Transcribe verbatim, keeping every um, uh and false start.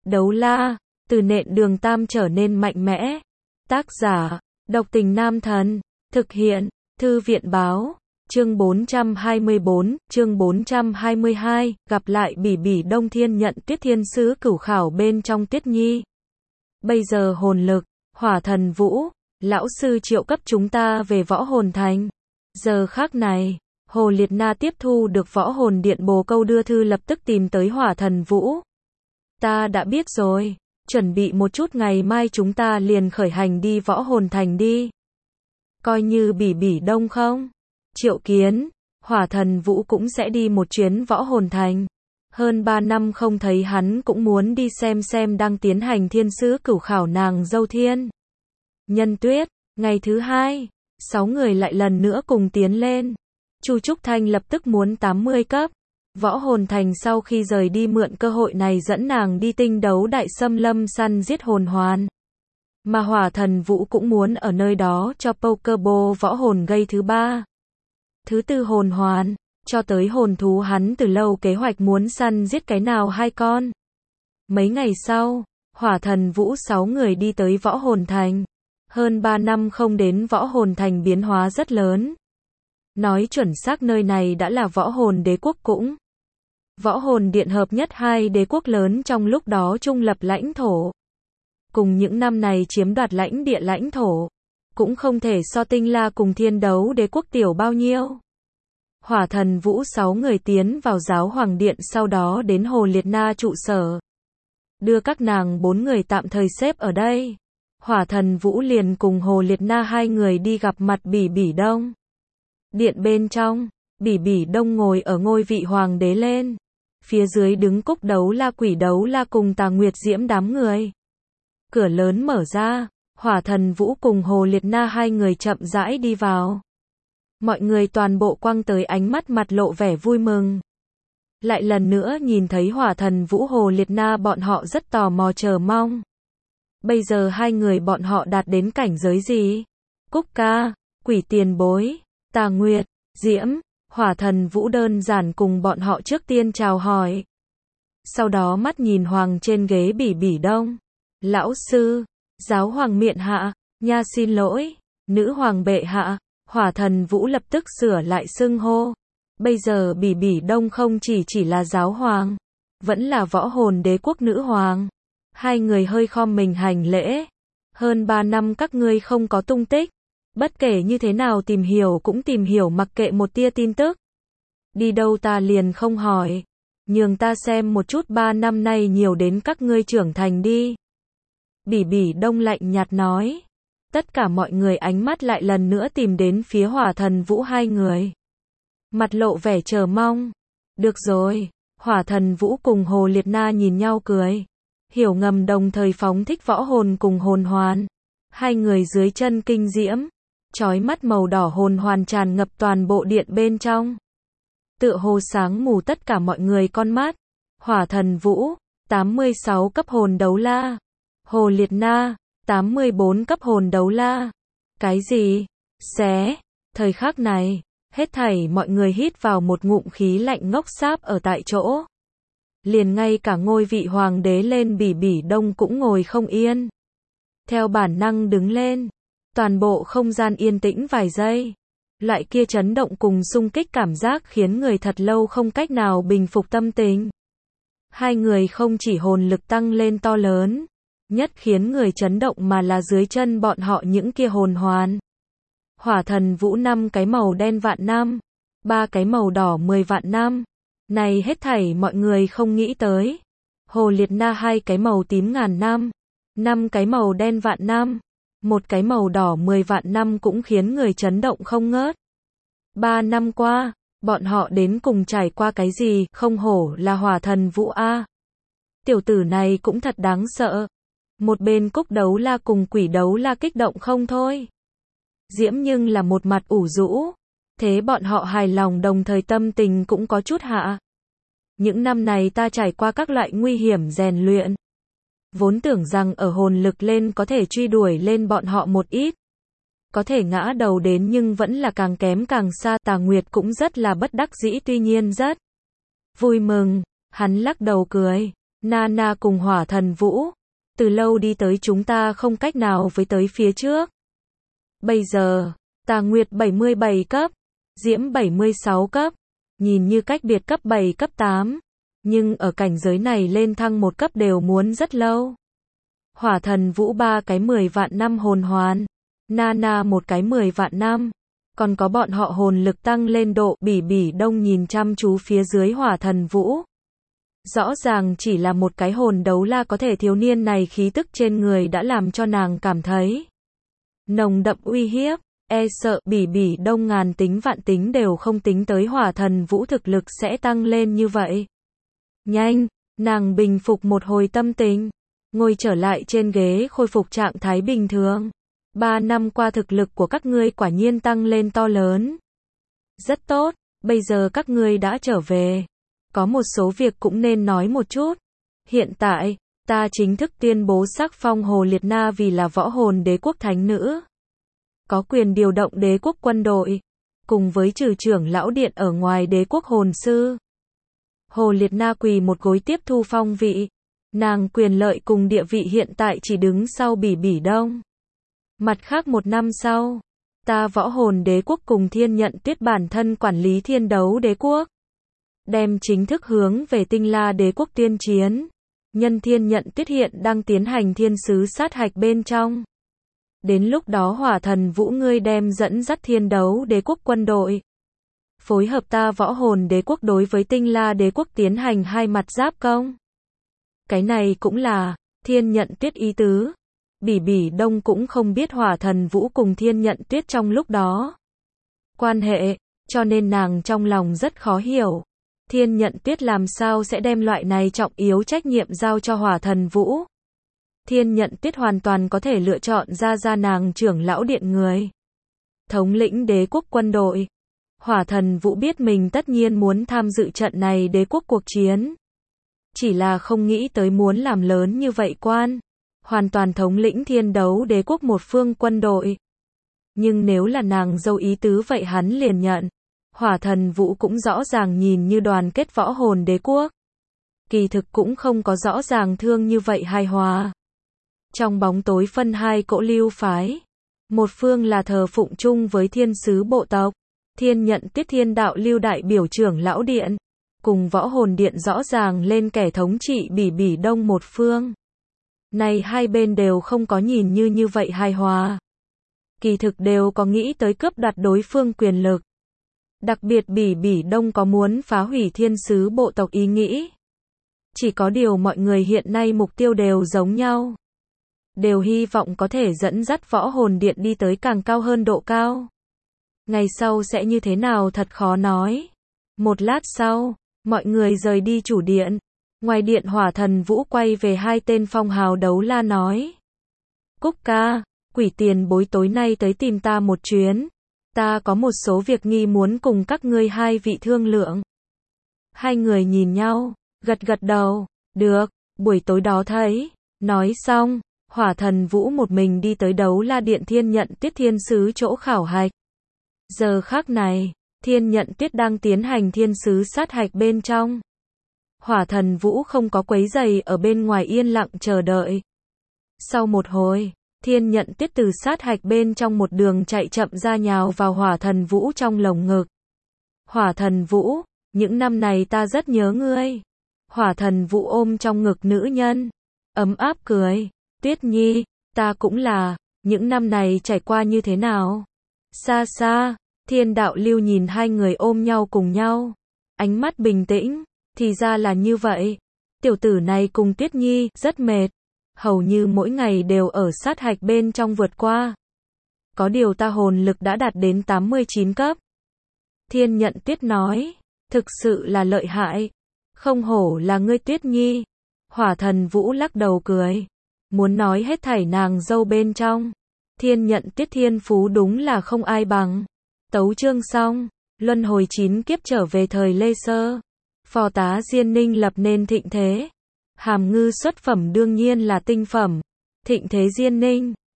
Đấu la, từ nện đường tam trở nên mạnh mẽ. Tác giả, độc tình nam thần. Thực hiện, thư viện báo. Chương bốn trăm hai mươi bốn, chương bốn trăm hai mươi hai, gặp lại Bỉ Bỉ Đông Thiên nhận Tuyết Thiên Sứ cửu khảo bên trong Tuyết Nhi. Bây giờ hồn lực, Hỏa Thần Vũ, lão sư triệu cấp chúng ta về Võ Hồn Thành. Giờ khác này, Hồ Liệt Na tiếp thu được Võ Hồn Điện bồ câu đưa thư lập tức tìm tới Hỏa Thần Vũ. Ta đã biết rồi, chuẩn bị một chút ngày mai chúng ta liền khởi hành đi Võ Hồn Thành đi. Coi như Bỉ Bỉ Đông không? Triệu Kiến, Hỏa Thần Vũ cũng sẽ đi một chuyến Võ Hồn Thành. Hơn ba năm không thấy hắn cũng muốn đi xem xem đang tiến hành thiên sứ cửu khảo nàng dâu Thiên Nhân Tuyết. Ngày thứ hai, sáu người lại lần nữa cùng tiến lên. Chu Trúc Thanh lập tức muốn tám mươi cấp. Võ Hồn Thành sau khi rời đi mượn cơ hội này dẫn nàng đi tinh đấu đại xâm lâm săn giết hồn hoàn. Mà Hỏa Thần Vũ cũng muốn ở nơi đó cho Pokéball võ hồn gây thứ ba, thứ tư hồn hoàn, cho tới hồn thú hắn từ lâu kế hoạch muốn săn giết cái nào hai con. Mấy ngày sau, Hỏa Thần Vũ sáu người đi tới Võ Hồn Thành. Hơn ba năm không đến Võ Hồn Thành biến hóa rất lớn. Nói chuẩn xác nơi này đã là Võ Hồn Đế Quốc cũng. Võ Hồn Điện hợp nhất hai đế quốc lớn trong lúc đó trung lập lãnh thổ. Cùng những năm này chiếm đoạt lãnh địa lãnh thổ. Cũng không thể so Tinh La cùng Thiên Đấu Đế Quốc tiểu bao nhiêu. Hỏa Thần Vũ sáu người tiến vào Giáo Hoàng Điện sau đó đến Hồ Liệt Na trụ sở. Đưa các nàng bốn người tạm thời xếp ở đây. Hỏa Thần Vũ liền cùng Hồ Liệt Na hai người đi gặp mặt Bỉ Bỉ Đông. Điện bên trong, Bỉ Bỉ Đông ngồi ở ngôi vị hoàng đế lên. Phía dưới đứng Cúc Đấu La, Quỷ Đấu La cùng Tà Nguyệt Diễm đám người. Cửa lớn mở ra, Hỏa Thần Vũ cùng Hồ Liệt Na hai người chậm rãi đi vào. Mọi người toàn bộ quăng tới ánh mắt mặt lộ vẻ vui mừng. Lại lần nữa nhìn thấy Hỏa Thần Vũ Hồ Liệt Na bọn họ rất tò mò chờ mong. Bây giờ hai người bọn họ đạt đến cảnh giới gì? Cúc ca, Quỷ tiền bối, Tà Nguyệt, Diễm, Hỏa Thần Vũ đơn giản cùng bọn họ trước tiên chào hỏi. Sau đó mắt nhìn hoàng trên ghế Bỉ Bỉ Đông. Lão sư, Giáo Hoàng miện hạ, nha xin lỗi, Nữ Hoàng bệ hạ. Hỏa Thần Vũ lập tức sửa lại xưng hô. Bây giờ Bỉ Bỉ Đông không chỉ chỉ là Giáo Hoàng, vẫn là Võ Hồn Đế Quốc Nữ Hoàng. Hai người hơi khom mình hành lễ. Hơn ba năm các ngươi không có tung tích. Bất kể như thế nào tìm hiểu cũng tìm hiểu mặc kệ một tia tin tức. Đi đâu ta liền không hỏi. Nhường ta xem một chút ba năm nay nhiều đến các ngươi trưởng thành đi. Bỉ Bỉ Đông lạnh nhạt nói. Tất cả mọi người ánh mắt lại lần nữa tìm đến phía Hỏa Thần Vũ hai người. Mặt lộ vẻ chờ mong. Được rồi, Hỏa Thần Vũ cùng Hồ Liệt Na nhìn nhau cười. Hiểu ngầm đồng thời phóng thích võ hồn cùng hồn hoàn. Hai người dưới chân kinh diễm. Chói mắt màu đỏ hồn hoàn tràn ngập toàn bộ điện bên trong. Tựa hồ sáng mù tất cả mọi người con mắt. Hỏa Thần Vũ, tám mươi sáu cấp hồn đấu la. Hồ Liệt Na, tám mươi bốn cấp hồn đấu la. Cái gì? Xé. Thời khắc này, hết thảy mọi người hít vào một ngụm khí lạnh ngốc sáp ở tại chỗ. Liền ngay cả ngôi vị hoàng đế lên Bỉ Bỉ Đông cũng ngồi không yên. Theo bản năng đứng lên. Toàn bộ không gian yên tĩnh vài giây. Loại kia chấn động cùng xung kích cảm giác khiến người thật lâu không cách nào bình phục tâm tình. Hai người không chỉ hồn lực tăng lên to lớn, nhất khiến người chấn động mà là dưới chân bọn họ những kia hồn hoàn. Hỏa Thần Vũ năm cái màu đen vạn năm, ba cái màu đỏ mười vạn năm. Này hết thảy mọi người không nghĩ tới. Hồ Liệt Na hai cái màu tím ngàn năm, năm cái màu đen vạn năm, một cái màu đỏ mười vạn năm cũng khiến người chấn động không ngớt. Ba năm qua, bọn họ đến cùng trải qua cái gì, không hổ là Hỏa Thần Vũ a. Tiểu tử này cũng thật đáng sợ. Một bên Cúc Đấu La cùng Quỷ Đấu La kích động không thôi. Diễm nhưng là một mặt ủ rũ. Thế bọn họ hài lòng đồng thời tâm tình cũng có chút hạ. Những năm này ta trải qua các loại nguy hiểm rèn luyện. Vốn tưởng rằng ở hồn lực lên có thể truy đuổi lên bọn họ một ít. Có thể ngã đầu đến nhưng vẫn là càng kém càng xa. Tà Nguyệt cũng rất là bất đắc dĩ tuy nhiên rất vui mừng. Hắn lắc đầu cười. Nana cùng Hỏa Thần Vũ, từ lâu đi tới chúng ta không cách nào với tới phía trước. Bây giờ, Tà Nguyệt bảy mươi bảy cấp, Diễm bảy mươi sáu cấp, nhìn như cách biệt cấp bảy cấp tám, nhưng ở cảnh giới này lên thăng một cấp đều muốn rất lâu. Hỏa Thần Vũ ba cái mười vạn năm hồn hoàn, Nana một cái mười vạn năm, còn có bọn họ hồn lực tăng lên độ. Bỉ Bỉ Đông nhìn chăm chú phía dưới Hỏa Thần Vũ. Rõ ràng chỉ là một cái hồn đấu la có thể thiếu niên này khí tức trên người đã làm cho nàng cảm thấy nồng đậm uy hiếp, e sợ Bỉ Bỉ Đông ngàn tính vạn tính đều không tính tới Hỏa Thần Vũ thực lực sẽ tăng lên như vậy. Nhanh, nàng bình phục một hồi tâm tình, ngồi trở lại trên ghế khôi phục trạng thái bình thường. Ba năm qua thực lực của các ngươi quả nhiên tăng lên to lớn. Rất tốt, bây giờ các ngươi đã trở về. Có một số việc cũng nên nói một chút. Hiện tại, ta chính thức tuyên bố sắc phong Hồ Liệt Na vì là võ hồn đế quốc thánh nữ. Có quyền điều động đế quốc quân đội, cùng với trừ trưởng lão điện ở ngoài đế quốc hồn sư. Hồ Liệt Na quỳ một gối tiếp thu phong vị. Nàng quyền lợi cùng địa vị hiện tại chỉ đứng sau Bỉ Bỉ Đông. Mặt khác một năm sau, ta võ hồn đế quốc cùng Thiên Nhận Tuyết bản thân quản lý thiên đấu đế quốc. Đem chính thức hướng về Tinh La đế quốc tuyên chiến. Nhân Thiên Nhận Tuyết hiện đang tiến hành thiên sứ sát hạch bên trong. Đến lúc đó Hỏa Thần Vũ ngươi đem dẫn dắt thiên đấu đế quốc quân đội. Phối hợp ta võ hồn đế quốc đối với Tinh La đế quốc tiến hành hai mặt giáp công. Cái này cũng là Thiên Nhận Tuyết ý tứ. Bỉ Bỉ Đông cũng không biết Hỏa Thần Vũ cùng Thiên Nhận Tuyết trong lúc đó quan hệ, cho nên nàng trong lòng rất khó hiểu. Thiên Nhận Tuyết làm sao sẽ đem loại này trọng yếu trách nhiệm giao cho Hỏa Thần Vũ. Thiên Nhận Tuyết hoàn toàn có thể lựa chọn ra ra nàng trưởng lão điện người. Thống lĩnh đế quốc quân đội. Hỏa Thần Vũ biết mình tất nhiên muốn tham dự trận này đế quốc cuộc chiến. Chỉ là không nghĩ tới muốn làm lớn như vậy quan. Hoàn toàn thống lĩnh thiên đấu đế quốc một phương quân đội. Nhưng nếu là nàng dâu ý tứ vậy hắn liền nhận. Hỏa Thần Vũ cũng rõ ràng nhìn như đoàn kết võ hồn đế quốc. Kỳ thực cũng không có rõ ràng thương như vậy hài hòa. Trong bóng tối phân hai cỗ lưu phái. Một phương là thờ phụng chung với thiên sứ bộ tộc. Thiên Nhận Tuyết thiên đạo lưu đại biểu trưởng lão điện. Cùng võ hồn điện rõ ràng lên kẻ thống trị Bỉ Bỉ Đông một phương. Này hai bên đều không có nhìn như như vậy hài hòa. Kỳ thực đều có nghĩ tới cướp đoạt đối phương quyền lực. Đặc biệt Bỉ Bỉ Đông có muốn phá hủy thiên sứ bộ tộc ý nghĩ. Chỉ có điều mọi người hiện nay mục tiêu đều giống nhau. Đều hy vọng có thể dẫn dắt võ hồn điện đi tới càng cao hơn độ cao. Ngày sau sẽ như thế nào thật khó nói. Một lát sau, mọi người rời đi chủ điện. Ngoài điện Hỏa Thần Vũ quay về hai tên phong hào đấu la nói. Cúc ca, quỷ tiền bối tối nay tới tìm ta một chuyến. Ta có một số việc nghi muốn cùng các ngươi hai vị thương lượng. Hai người nhìn nhau, gật gật đầu, được, buổi tối đó thấy. Nói xong, Hỏa Thần Vũ một mình đi tới đấu la điện Thiên Nhận Tuyết thiên sứ chỗ khảo hạch. Giờ khắc này, Thiên Nhận Tuyết đang tiến hành thiên sứ sát hạch bên trong. Hỏa Thần Vũ không có quấy giày ở bên ngoài yên lặng chờ đợi. Sau một hồi, Thiên Nhận Tuyết từ sát hạch bên trong một đường chạy chậm ra nhào vào Hỏa Thần Vũ trong lồng ngực. Hỏa Thần Vũ, những năm này ta rất nhớ ngươi. Hỏa Thần Vũ ôm trong ngực nữ nhân, ấm áp cười. Tuyết Nhi, ta cũng là, những năm này trải qua như thế nào? Xa xa, Thiên đạo lưu nhìn hai người ôm nhau cùng nhau. Ánh mắt bình tĩnh, thì ra là như vậy. Tiểu tử này cùng Tuyết Nhi, rất mệt. Hầu như mỗi ngày đều ở sát hạch bên trong vượt qua. Có điều ta hồn lực đã đạt đến tám mươi chín cấp. Thiên Nhận Tuyết nói, thực sự là lợi hại. Không hổ là ngươi Tuyết Nhi. Hỏa Thần Vũ lắc đầu cười. Muốn nói hết thảy nàng dâu bên trong. Thiên Nhận Tuyết thiên phú đúng là không ai bằng. Tấu chương xong, luân hồi chín kiếp trở về thời Lê Sơ. Phò tá Diên Ninh lập nên thịnh thế. Hàm ngư xuất phẩm đương nhiên là tinh phẩm. Thịnh thế Diên Ninh,